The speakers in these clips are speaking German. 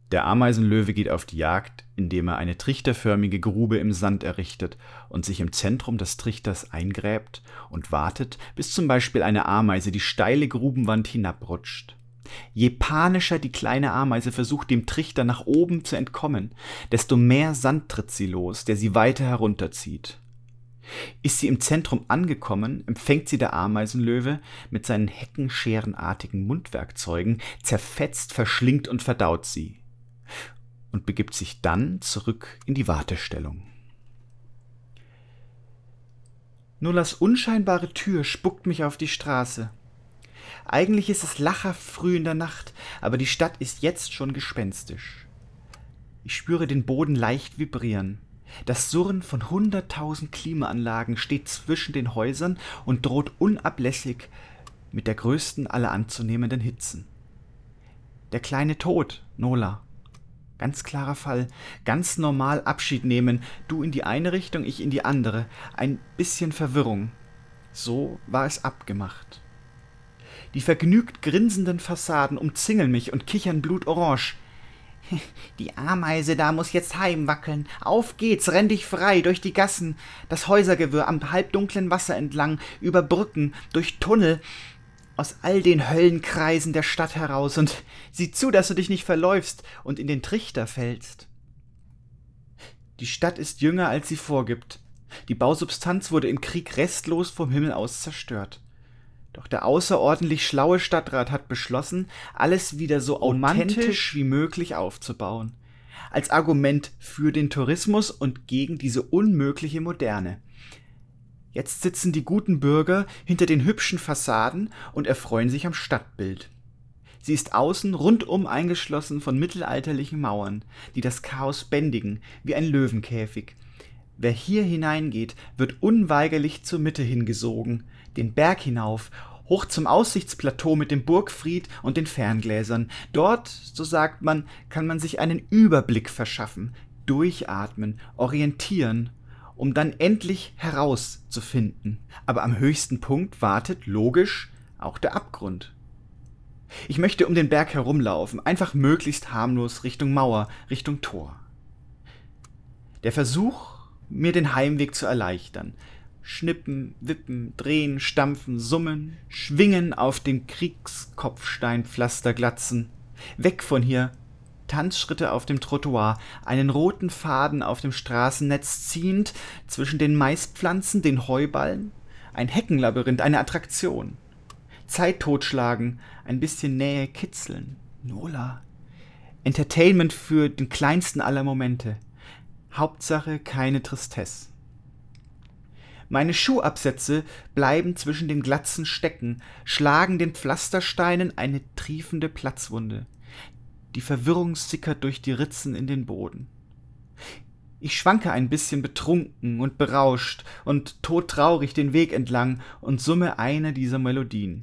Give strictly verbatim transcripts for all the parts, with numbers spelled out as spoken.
Der Ameisenlöwe geht auf die Jagd, indem er eine trichterförmige Grube im Sand errichtet und sich im Zentrum des Trichters eingräbt und wartet, bis zum Beispiel eine Ameise die steile Grubenwand hinabrutscht. Je panischer die kleine Ameise versucht, dem Trichter nach oben zu entkommen, desto mehr Sand tritt sie los, der sie weiter herunterzieht. Ist sie im Zentrum angekommen, empfängt sie der Ameisenlöwe mit seinen heckenscherenartigen Mundwerkzeugen, zerfetzt, verschlingt und verdaut sie und begibt sich dann zurück in die Wartestellung. Nolas unscheinbare Tür spuckt mich auf die Straße. Eigentlich ist es lachhaft früh in der Nacht, aber die Stadt ist jetzt schon gespenstisch. Ich spüre den Boden leicht vibrieren. Das Surren von hunderttausend Klimaanlagen steht zwischen den Häusern und droht unablässig mit der größten aller anzunehmenden Hitzen. Der kleine Tod, Nola. Ganz klarer Fall, ganz normal Abschied nehmen, du in die eine Richtung, ich in die andere. Ein bisschen Verwirrung. So war es abgemacht. Die vergnügt grinsenden Fassaden umzingeln mich und kichern blutorange. Die Ameise da muss jetzt heimwackeln. Auf geht's, renn dich frei durch die Gassen, das Häusergewirr am halbdunklen Wasser entlang, über Brücken, durch Tunnel, aus all den Höllenkreisen der Stadt heraus und sieh zu, dass du dich nicht verläufst und in den Trichter fällst. Die Stadt ist jünger, als sie vorgibt. Die Bausubstanz wurde im Krieg restlos vom Himmel aus zerstört. Doch der außerordentlich schlaue Stadtrat hat beschlossen, alles wieder so authentisch wie möglich aufzubauen. Als Argument für den Tourismus und gegen diese unmögliche Moderne. Jetzt sitzen die guten Bürger hinter den hübschen Fassaden und erfreuen sich am Stadtbild. Sie ist außen rundum eingeschlossen von mittelalterlichen Mauern, die das Chaos bändigen, wie ein Löwenkäfig. Wer hier hineingeht, wird unweigerlich zur Mitte hingesogen, den Berg hinauf, hoch zum Aussichtsplateau mit dem Burgfried und den Ferngläsern. Dort, so sagt man, kann man sich einen Überblick verschaffen, durchatmen, orientieren, um dann endlich herauszufinden. Aber am höchsten Punkt wartet, logisch, auch der Abgrund. Ich möchte um den Berg herumlaufen, einfach möglichst harmlos Richtung Mauer, Richtung Tor. Der Versuch, mir den Heimweg zu erleichtern. Schnippen, wippen, drehen, stampfen, summen, schwingen auf den Kriegskopfsteinpflasterglatzen. Weg von hier. Tanzschritte auf dem Trottoir, einen roten Faden auf dem Straßennetz ziehend, zwischen den Maispflanzen, den Heuballen. Ein Heckenlabyrinth, eine Attraktion. Zeit totschlagen, ein bisschen Nähe kitzeln. Nola. Entertainment für den kleinsten aller Momente. Hauptsache keine Tristesse. Meine Schuhabsätze bleiben zwischen den Glatzen stecken, schlagen den Pflastersteinen eine triefende Platzwunde. Die Verwirrung sickert durch die Ritzen in den Boden. Ich schwanke ein bisschen betrunken und berauscht und todtraurig den Weg entlang und summe eine dieser Melodien.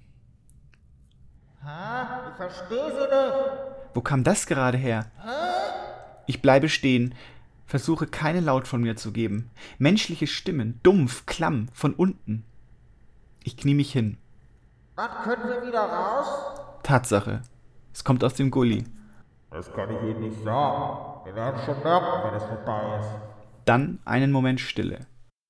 Hä? Ich verstehe sie nicht. Wo kam das gerade her? Ich bleibe stehen, versuche keinen Laut von mir zu geben. Menschliche Stimmen, dumpf, klamm, von unten. Ich knie mich hin. Was, können wir wieder raus? Tatsache. Es kommt aus dem Gully. Das kann ich Ihnen nicht sagen. Wir werden schon merken, wenn es vorbei ist. Dann einen Moment Stille.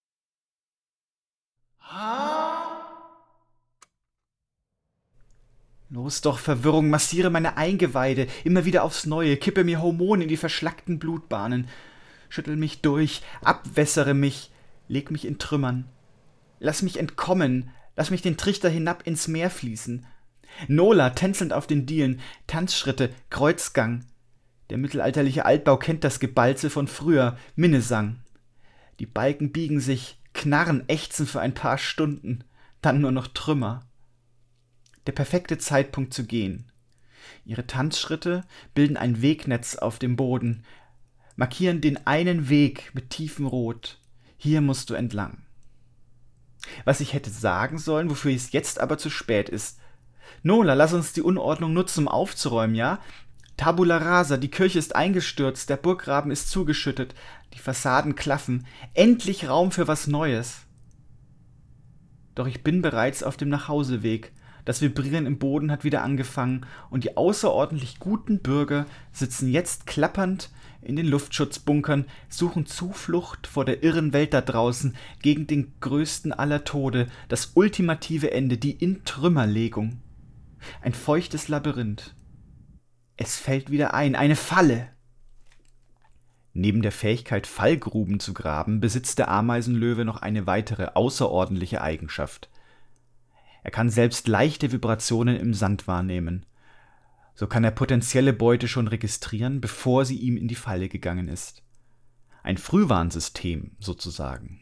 Los doch, Verwirrung, massiere meine Eingeweide, immer wieder aufs Neue, kippe mir Hormone in die verschlackten Blutbahnen, schüttel mich durch, abwässere mich, leg mich in Trümmern. Lass mich entkommen, lass mich den Trichter hinab ins Meer fließen. Nola, tänzelnd auf den Dielen, Tanzschritte, Kreuzgang. Der mittelalterliche Altbau kennt das Gebalze von früher, Minnesang. Die Balken biegen sich, knarren, ächzen für ein paar Stunden, dann nur noch Trümmer. Der perfekte Zeitpunkt zu gehen. Ihre Tanzschritte bilden ein Wegnetz auf dem Boden, markieren den einen Weg mit tiefem Rot. Hier musst du entlang. Was ich hätte sagen sollen, wofür es jetzt aber zu spät ist. Nola, lass uns die Unordnung nutzen, um aufzuräumen, ja? Tabula rasa, die Kirche ist eingestürzt, der Burggraben ist zugeschüttet, die Fassaden klaffen. Endlich Raum für was Neues. Doch ich bin bereits auf dem Nachhauseweg, Das Vibrieren im Boden hat wieder angefangen und die außerordentlich guten Bürger sitzen jetzt klappernd in den Luftschutzbunkern, suchen Zuflucht vor der irren Welt da draußen gegen den größten aller Tode, das ultimative Ende, die Intrümmerlegung. Ein feuchtes Labyrinth. Es fällt wieder ein, eine Falle. Neben der Fähigkeit, Fallgruben zu graben, besitzt der Ameisenlöwe noch eine weitere außerordentliche Eigenschaft. Er kann selbst leichte Vibrationen im Sand wahrnehmen. So kann er potenzielle Beute schon registrieren, bevor sie ihm in die Falle gegangen ist. Ein Frühwarnsystem sozusagen.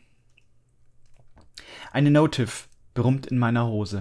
Eine Notif brummt in meiner Hose.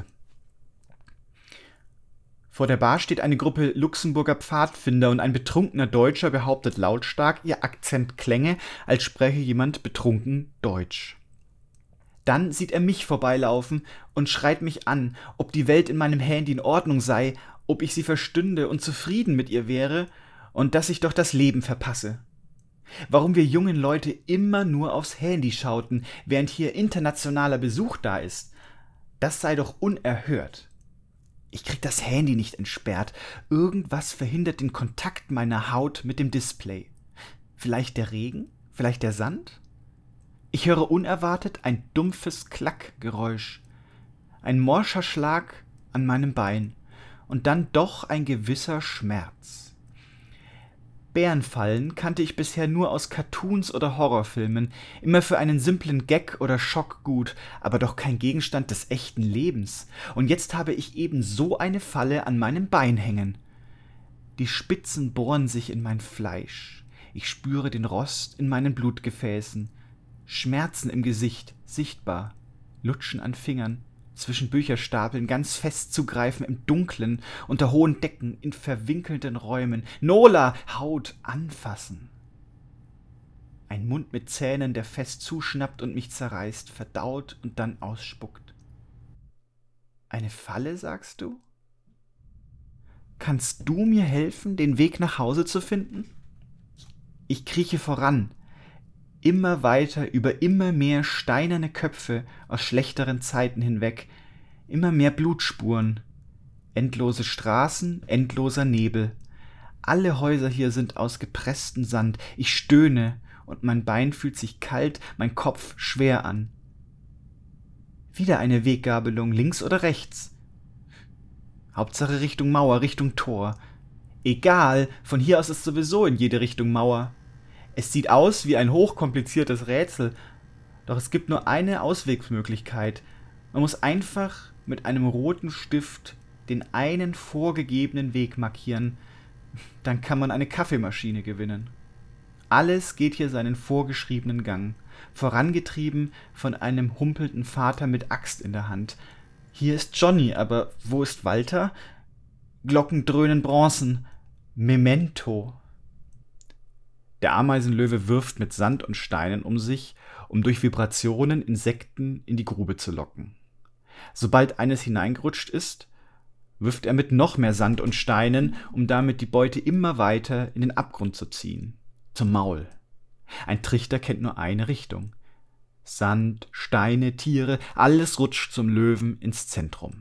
Vor der Bar steht eine Gruppe Luxemburger Pfadfinder und ein betrunkener Deutscher behauptet lautstark, ihr Akzent klänge, als spreche jemand betrunken Deutsch. Dann sieht er mich vorbeilaufen und schreit mich an, ob die Welt in meinem Handy in Ordnung sei, ob ich sie verstünde und zufrieden mit ihr wäre und dass ich doch das Leben verpasse. Warum wir jungen Leute immer nur aufs Handy schauten, während hier internationaler Besuch da ist, das sei doch unerhört. Ich krieg das Handy nicht entsperrt. Irgendwas verhindert den Kontakt meiner Haut mit dem Display. Vielleicht der Regen? Vielleicht der Sand? Ich höre unerwartet ein dumpfes Klackgeräusch. Ein morscher Schlag an meinem Bein. Und dann doch ein gewisser Schmerz. Bärenfallen kannte ich bisher nur aus Cartoons oder Horrorfilmen, immer für einen simplen Gag oder Schock gut, aber doch kein Gegenstand des echten Lebens. Und jetzt habe ich eben so eine Falle an meinem Bein hängen. Die Spitzen bohren sich in mein Fleisch. Ich spüre den Rost in meinen Blutgefäßen. Schmerzen im Gesicht, sichtbar. Lutschen an Fingern. Zwischen Bücherstapeln ganz fest zugreifen im Dunklen, unter hohen Decken, in verwinkelten Räumen. Nola, Haut anfassen. Ein Mund mit Zähnen, der fest zuschnappt und mich zerreißt, verdaut und dann ausspuckt. Eine Falle, sagst du? Kannst du mir helfen, den Weg nach Hause zu finden? Ich krieche voran, immer weiter über immer mehr steinerne Köpfe aus schlechteren Zeiten hinweg, immer mehr Blutspuren, endlose Straßen, endloser Nebel. Alle Häuser hier sind aus gepresstem Sand. Ich stöhne und mein Bein fühlt sich kalt, mein Kopf schwer an. Wieder eine Weggabelung, links oder rechts. Hauptsache Richtung Mauer, Richtung Tor. Egal, von hier aus ist sowieso in jede Richtung Mauer. Es sieht aus wie ein hochkompliziertes Rätsel, doch es gibt nur eine Auswegsmöglichkeit. Man muss einfach mit einem roten Stift den einen vorgegebenen Weg markieren, dann kann man eine Kaffeemaschine gewinnen. Alles geht hier seinen vorgeschriebenen Gang, vorangetrieben von einem humpelnden Vater mit Axt in der Hand. Hier ist Johnny, aber wo ist Walter? Glocken dröhnen Bronzen. Memento. Der Ameisenlöwe wirft mit Sand und Steinen um sich, um durch Vibrationen Insekten in die Grube zu locken. Sobald eines hineingerutscht ist, wirft er mit noch mehr Sand und Steinen, um damit die Beute immer weiter in den Abgrund zu ziehen, zum Maul. Ein Trichter kennt nur eine Richtung. Sand, Steine, Tiere, alles rutscht zum Löwen ins Zentrum.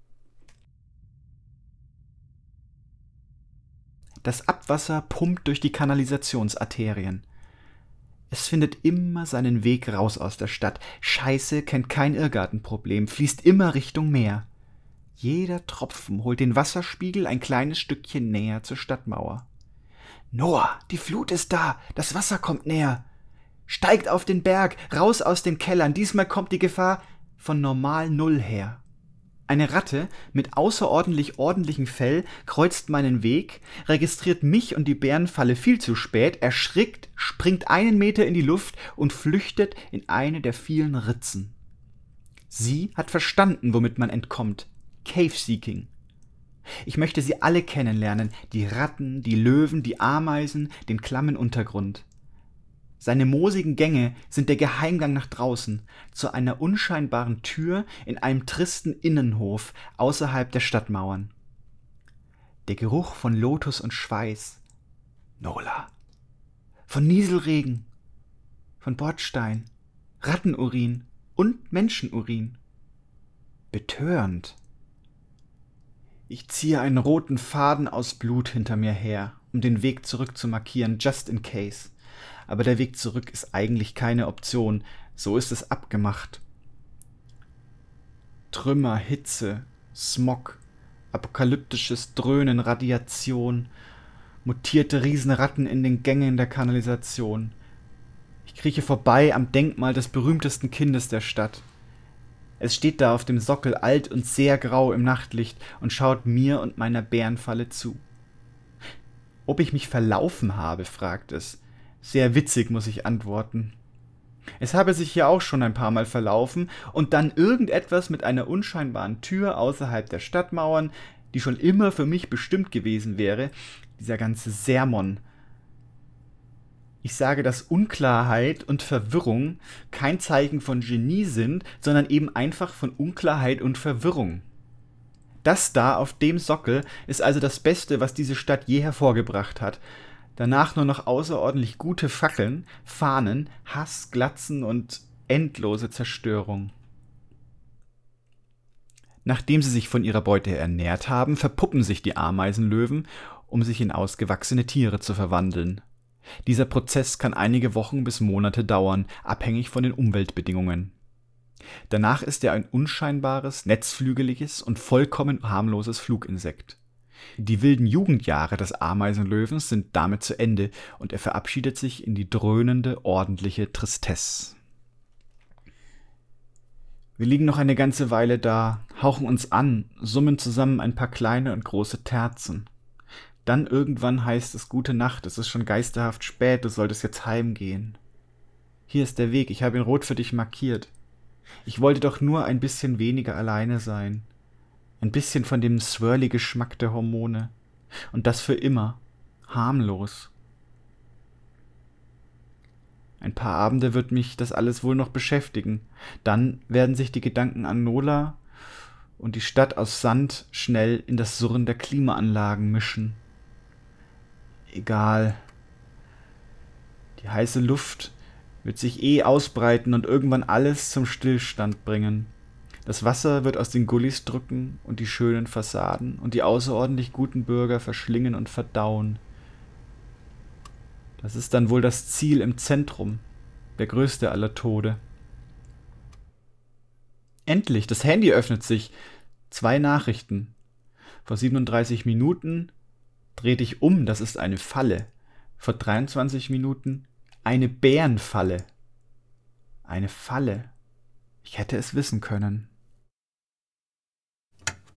Das Abwasser pumpt durch die Kanalisationsarterien. Es findet immer seinen Weg raus aus der Stadt. Scheiße kennt kein Irrgartenproblem, fließt immer Richtung Meer. Jeder Tropfen holt den Wasserspiegel ein kleines Stückchen näher zur Stadtmauer. Noah, die Flut ist da, das Wasser kommt näher. Steigt auf den Berg, raus aus den Kellern, diesmal kommt die Gefahr von normal Null her. Eine Ratte mit außerordentlich ordentlichem Fell kreuzt meinen Weg, registriert mich und die Bärenfalle viel zu spät, erschrickt, springt einen Meter in die Luft und flüchtet in eine der vielen Ritzen. Sie hat verstanden, womit man entkommt. Cave-Seeking. Ich möchte sie alle kennenlernen, die Ratten, die Löwen, die Ameisen, den klammen Untergrund. Seine moosigen Gänge sind der Geheimgang nach draußen, zu einer unscheinbaren Tür in einem tristen Innenhof außerhalb der Stadtmauern. Der Geruch von Lotus und Schweiß. Nola. Von Nieselregen. Von Bordstein. Rattenurin und Menschenurin. Betörend. Ich ziehe einen roten Faden aus Blut hinter mir her, um den Weg zurück zu markieren, just in case. Aber der Weg zurück ist eigentlich keine Option, so ist es abgemacht. Trümmer, Hitze, Smog, apokalyptisches Dröhnen, Radiation, mutierte Riesenratten in den Gängen der Kanalisation. Ich krieche vorbei am Denkmal des berühmtesten Kindes der Stadt. Es steht da auf dem Sockel, alt und sehr grau im Nachtlicht, und schaut mir und meiner Bärenfalle zu. Ob ich mich verlaufen habe, fragt es. Sehr witzig, muss ich antworten. Es habe sich hier auch schon ein paar Mal verlaufen und dann irgendetwas mit einer unscheinbaren Tür außerhalb der Stadtmauern, die schon immer für mich bestimmt gewesen wäre, dieser ganze Sermon. Ich sage, dass Unklarheit und Verwirrung kein Zeichen von Genie sind, sondern eben einfach von Unklarheit und Verwirrung. Das da auf dem Sockel ist also das Beste, was diese Stadt je hervorgebracht hat. Danach nur noch außerordentlich gute Fackeln, Fahnen, Hass, Glatzen und endlose Zerstörung. Nachdem sie sich von ihrer Beute ernährt haben, verpuppen sich die Ameisenlöwen, um sich in ausgewachsene Tiere zu verwandeln. Dieser Prozess kann einige Wochen bis Monate dauern, abhängig von den Umweltbedingungen. Danach ist er ein unscheinbares, netzflügeliges und vollkommen harmloses Fluginsekt. Die wilden Jugendjahre des Ameisenlöwens sind damit zu Ende und er verabschiedet sich in die dröhnende, ordentliche Tristesse. Wir liegen noch eine ganze Weile da, hauchen uns an, summen zusammen ein paar kleine und große Terzen. Dann irgendwann heißt es gute Nacht, es ist schon geisterhaft spät, du solltest jetzt heimgehen. Hier ist der Weg, ich habe ihn rot für dich markiert. Ich wollte doch nur ein bisschen weniger alleine sein. Ein bisschen von dem Swirly-Geschmack der Hormone. Und das für immer. Harmlos. Ein paar Abende wird mich das alles wohl noch beschäftigen. Dann werden sich die Gedanken an Nola und die Stadt aus Sand schnell in das Surren der Klimaanlagen mischen. Egal. Die heiße Luft wird sich eh ausbreiten und irgendwann alles zum Stillstand bringen. Das Wasser wird aus den Gullis drücken und die schönen Fassaden und die außerordentlich guten Bürger verschlingen und verdauen. Das ist dann wohl das Ziel im Zentrum, der größte aller Tode. Endlich, das Handy öffnet sich. Zwei Nachrichten. Vor siebenunddreißig Minuten dreh dich um, das ist eine Falle. Vor dreiundzwanzig Minuten eine Bärenfalle. Eine Falle. Ich hätte es wissen können.